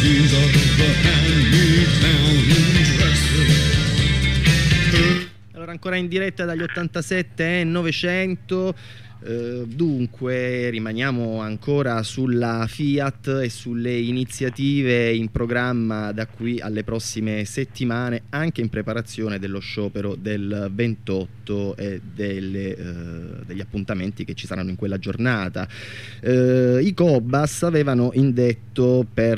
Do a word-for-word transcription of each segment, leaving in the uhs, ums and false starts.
Allora, ancora in diretta dagli ottantasette e novecento. Uh, dunque rimaniamo ancora sulla Fiat e sulle iniziative in programma da qui alle prossime settimane, anche in preparazione dello sciopero del ventotto e delle, uh, degli appuntamenti che ci saranno in quella giornata. Uh, i Cobas avevano indetto per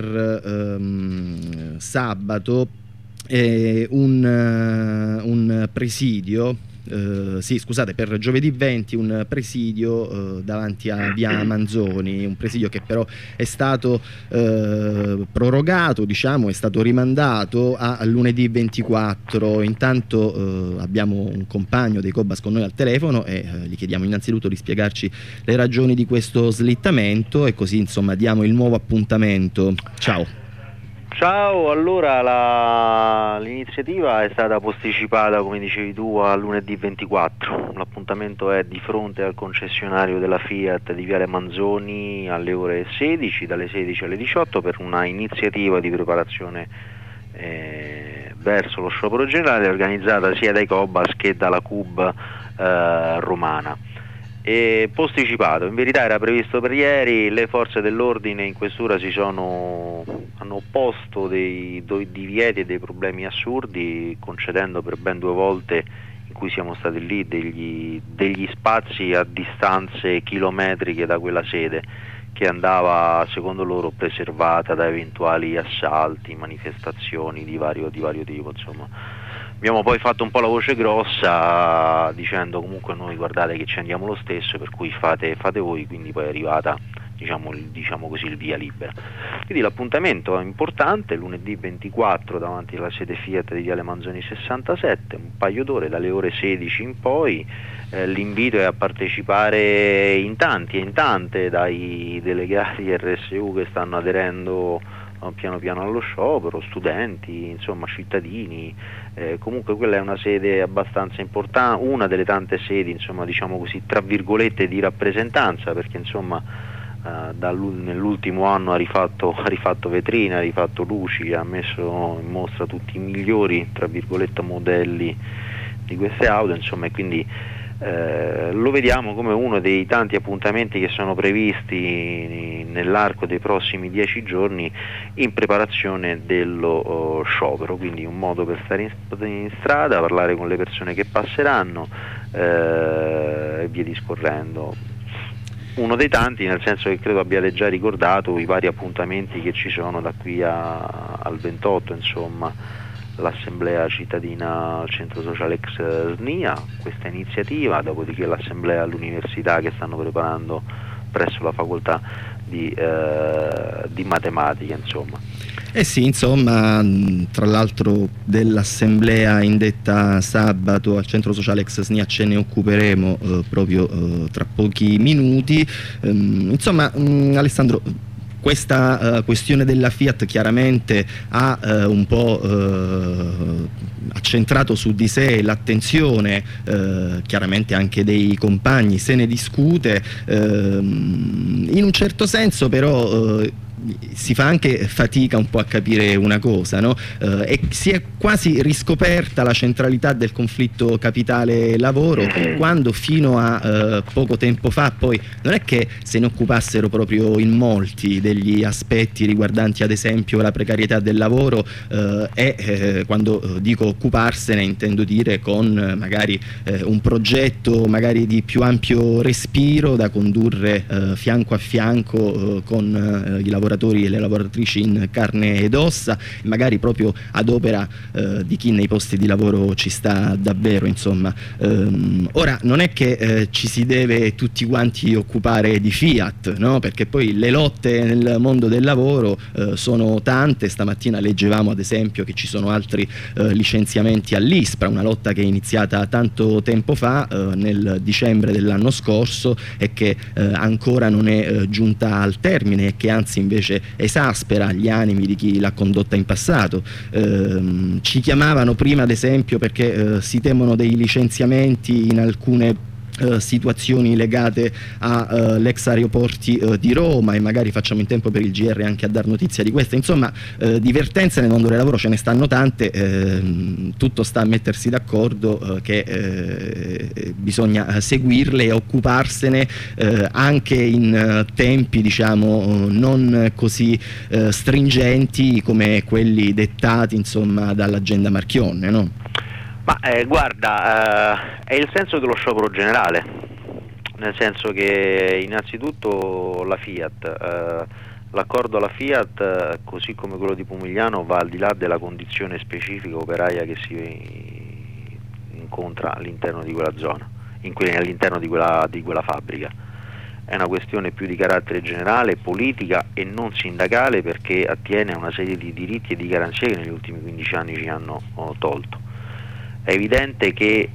um, sabato eh, un, uh, un presidio. Uh, sì, scusate, per giovedì venti un presidio uh, davanti a via Manzoni, un presidio che però è stato uh, prorogato, diciamo, è stato rimandato a, a lunedì ventiquattro. Intanto uh, abbiamo un compagno dei Cobas con noi al telefono e uh, gli chiediamo innanzitutto di spiegarci le ragioni di questo slittamento e così insomma diamo il nuovo appuntamento. Ciao. Ciao, allora l'iniziativa è stata posticipata, come dicevi tu, a lunedì ventiquattro. L'appuntamento è di fronte al concessionario della Fiat di Viale Manzoni alle ore sedici, dalle sedici alle diciotto, per una iniziativa di preparazione eh, verso lo sciopero generale organizzata sia dai Cobas che dalla C U B eh, romana. E posticipato, in verità era previsto per ieri. Le forze dell'ordine in questura si sono hanno opposto dei, dei divieti e dei problemi assurdi, concedendo per ben due volte in cui siamo stati lì degli, degli spazi a distanze chilometriche da quella sede, che andava secondo loro preservata da eventuali assalti, manifestazioni di vario, di vario tipo, insomma. Abbiamo poi fatto un po' la voce grossa dicendo comunque noi guardate che ci andiamo lo stesso, per cui fate, fate voi, quindi poi è arrivata diciamo, il, diciamo così il via libera. Quindi l'appuntamento è importante, lunedì ventiquattro davanti alla sede Fiat di Viale Manzoni sessantasette, un paio d'ore dalle ore sedici in poi. Eh, l'invito è a partecipare in tanti e in tante, dai delegati R S U che stanno aderendo piano piano allo sciopero, studenti, insomma cittadini. Eh, comunque quella è una sede abbastanza importante, una delle tante sedi, insomma, diciamo così, tra virgolette, di rappresentanza, perché insomma eh, nell'ultimo anno ha rifatto, ha rifatto vetrine, ha rifatto luci, ha messo in mostra tutti i migliori, tra virgolette, modelli di queste auto, insomma, e quindi Eh, lo vediamo come uno dei tanti appuntamenti che sono previsti nell'arco dei prossimi dieci giorni in preparazione dello oh, sciopero, quindi un modo per stare in, in strada, parlare con le persone che passeranno eh, e via discorrendo. Uno dei tanti, nel senso che credo abbiate già ricordato i vari appuntamenti che ci sono da qui a, al ventotto, insomma, l'assemblea cittadina al centro sociale ex S N I A, questa iniziativa, dopodiché l'assemblea all'università che stanno preparando presso la facoltà di, eh, di matematica, insomma. Eh sì, insomma, tra l'altro dell'assemblea indetta sabato al centro sociale ex S N I A ce ne occuperemo eh, proprio eh, tra pochi minuti. Ehm, insomma, mh, Alessandro, questa uh, questione della Fiat chiaramente ha uh, un po' uh, accentrato su di sé l'attenzione uh, chiaramente anche dei compagni, se ne discute, uh, in un certo senso però uh, si fa anche fatica un po' a capire una cosa, no? Uh, e si è quasi riscoperta la centralità del conflitto capitale-lavoro, quando fino a uh, poco tempo fa poi non è che se ne occupassero proprio in molti degli aspetti riguardanti ad esempio la precarietà del lavoro, uh, e eh, quando uh, dico occuparsene intendo dire con uh, magari uh, un progetto magari di più ampio respiro da condurre uh, fianco a fianco uh, con uh, i lavoratori e le lavoratrici in carne ed ossa, magari proprio ad opera eh, di chi nei posti di lavoro ci sta davvero, insomma. Ehm, ora non è che eh, ci si deve tutti quanti occupare di Fiat, no? Perché poi le lotte nel mondo del lavoro eh, sono tante. Stamattina leggevamo ad esempio che ci sono altri eh, licenziamenti all'ISPRA, una lotta che è iniziata tanto tempo fa, eh, nel dicembre dell'anno scorso, e che eh, ancora non è eh, giunta al termine, e che anzi invece esaspera gli animi di chi l'ha condotta in passato. Ehm, ci chiamavano prima ad esempio perché eh, si temono dei licenziamenti in alcune Uh, situazioni legate all'ex uh, aeroporti uh, di Roma, e magari facciamo in tempo per il G R anche a dar notizia di questa. Insomma, uh, divertenze nel mondo del lavoro ce ne stanno tante, uh, tutto sta a mettersi d'accordo uh, che uh, bisogna seguirle e occuparsene uh, anche in uh, tempi, diciamo, uh, non così uh, stringenti come quelli dettati, insomma, dall'agenda Marchionne, no? Ma eh, guarda, eh, è il senso dello sciopero generale, nel senso che innanzitutto la Fiat, eh, l'accordo alla Fiat, eh, così come quello di Pomigliano, va al di là della condizione specifica operaia che si incontra all'interno di quella zona, in que- all'interno di quella, di quella fabbrica. È una questione più di carattere generale, politica e non sindacale, perché attiene a una serie di diritti e di garanzie che negli ultimi quindici anni ci hanno oh, tolto. È evidente che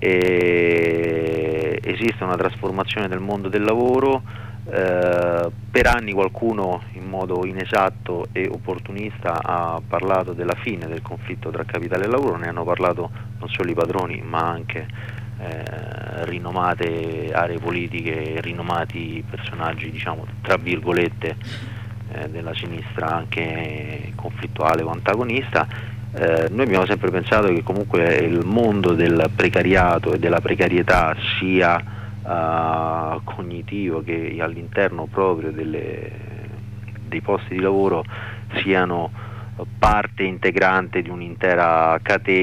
eh, esiste una trasformazione del mondo del lavoro, eh, per anni qualcuno in modo inesatto e opportunista ha parlato della fine del conflitto tra capitale e lavoro, ne hanno parlato non solo i padroni ma anche eh, rinomate aree politiche, rinomati personaggi, diciamo, tra virgolette, eh, della sinistra anche conflittuale o antagonista. Eh, noi abbiamo sempre pensato che comunque il mondo del precariato e della precarietà, sia uh, cognitivo che all'interno proprio delle, dei posti di lavoro, siano parte integrante di un'intera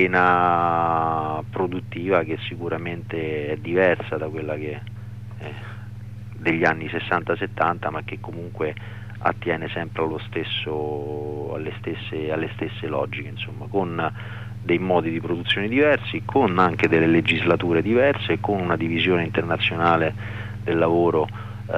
catena produttiva che sicuramente è diversa da quella che eh, degli anni sessanta settanta, ma che comunque attiene sempre allo stesso, alle stesse, alle stesse logiche, insomma, con dei modi di produzione diversi, con anche delle legislature diverse, con una divisione internazionale del lavoro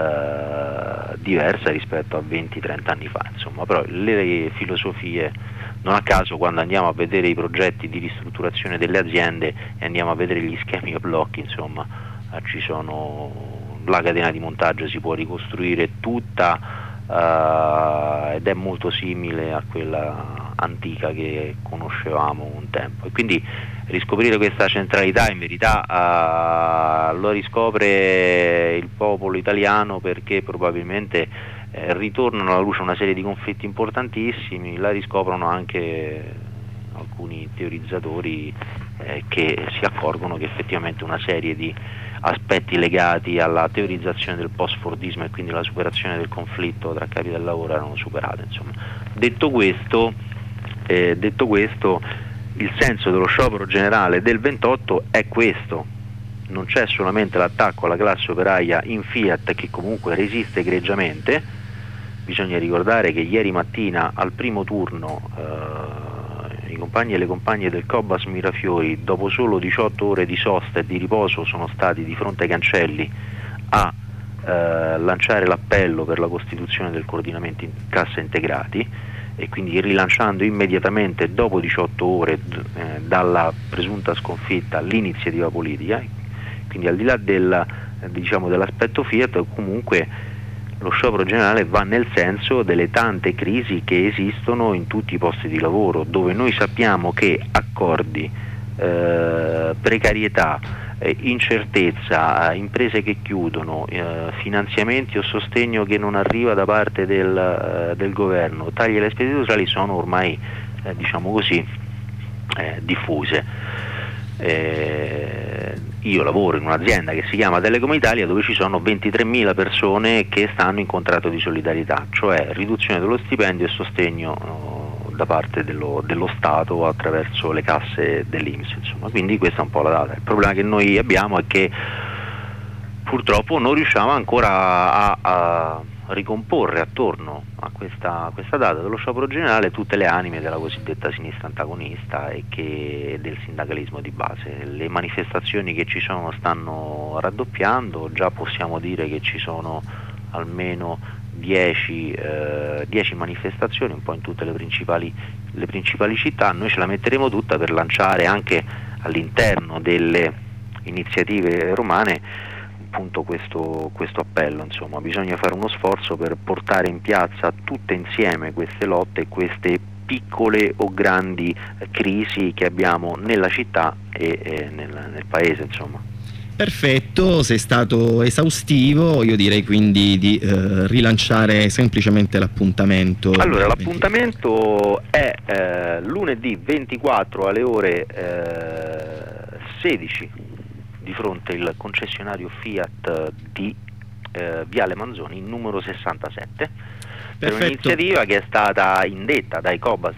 eh, diversa rispetto a venti trenta anni fa, insomma. Però le filosofie, non a caso quando andiamo a vedere i progetti di ristrutturazione delle aziende e andiamo a vedere gli schemi a blocchi, insomma, eh, ci sono, la catena di montaggio si può ricostruire tutta, Uh, ed è molto simile a quella antica che conoscevamo un tempo, e quindi riscoprire questa centralità in verità uh, lo riscopre il popolo italiano, perché probabilmente eh, ritornano alla luce una serie di conflitti importantissimi, la riscoprono anche alcuni teorizzatori eh, che si accorgono che effettivamente una serie di aspetti legati alla teorizzazione del post-fordismo e quindi la superazione del conflitto tra capitale e lavoro erano superate, insomma. Detto questo, eh, detto questo, il senso dello sciopero generale del ventotto è questo: non c'è solamente l'attacco alla classe operaia in Fiat, che comunque resiste egregiamente. Bisogna ricordare che ieri mattina al primo turno eh, i compagni e le compagne del Cobas Mirafiori, dopo solo diciotto ore di sosta e di riposo, sono stati di fronte ai cancelli a eh, lanciare l'appello per la costituzione del coordinamento in cassa integrati, e quindi rilanciando immediatamente dopo diciotto ore eh, dalla presunta sconfitta l'iniziativa politica. Quindi al di là del, eh, diciamo, dell'aspetto Fiat, comunque lo sciopero generale va nel senso delle tante crisi che esistono in tutti i posti di lavoro, dove noi sappiamo che accordi, eh, precarietà, eh, incertezza, imprese che chiudono, eh, finanziamenti o sostegno che non arriva da parte del, eh, del governo, tagli alle spese sociali sono ormai, eh, diciamo così, eh, diffuse. Eh, io lavoro in un'azienda che si chiama Telecom Italia, dove ci sono ventitremila persone che stanno in contratto di solidarietà, cioè riduzione dello stipendio e sostegno uh, da parte dello, dello Stato attraverso le casse dell'I N P S, insomma. Quindi questa è un po' la data. Il problema che noi abbiamo è che purtroppo non riusciamo ancora a, a ricomporre attorno a questa, a questa data dello sciopero generale tutte le anime della cosiddetta sinistra antagonista e che del sindacalismo di base. Le manifestazioni che ci sono stanno raddoppiando, già possiamo dire che ci sono almeno dieci manifestazioni un po' in tutte le principali, le principali città. Noi ce la metteremo tutta per lanciare anche all'interno delle iniziative romane appunto questo, questo appello, insomma. Bisogna fare uno sforzo per portare in piazza tutte insieme queste lotte, queste piccole o grandi crisi che abbiamo nella città e, e nel, nel paese, insomma. Perfetto, sei stato esaustivo, io direi quindi di eh, rilanciare semplicemente l'appuntamento. Allora, l'appuntamento è eh, lunedì ventiquattro alle ore eh, sedici di fronte al concessionario Fiat di eh, Viale Manzoni, numero sessantasette, per Perfetto. un'iniziativa che è stata indetta dai Cobas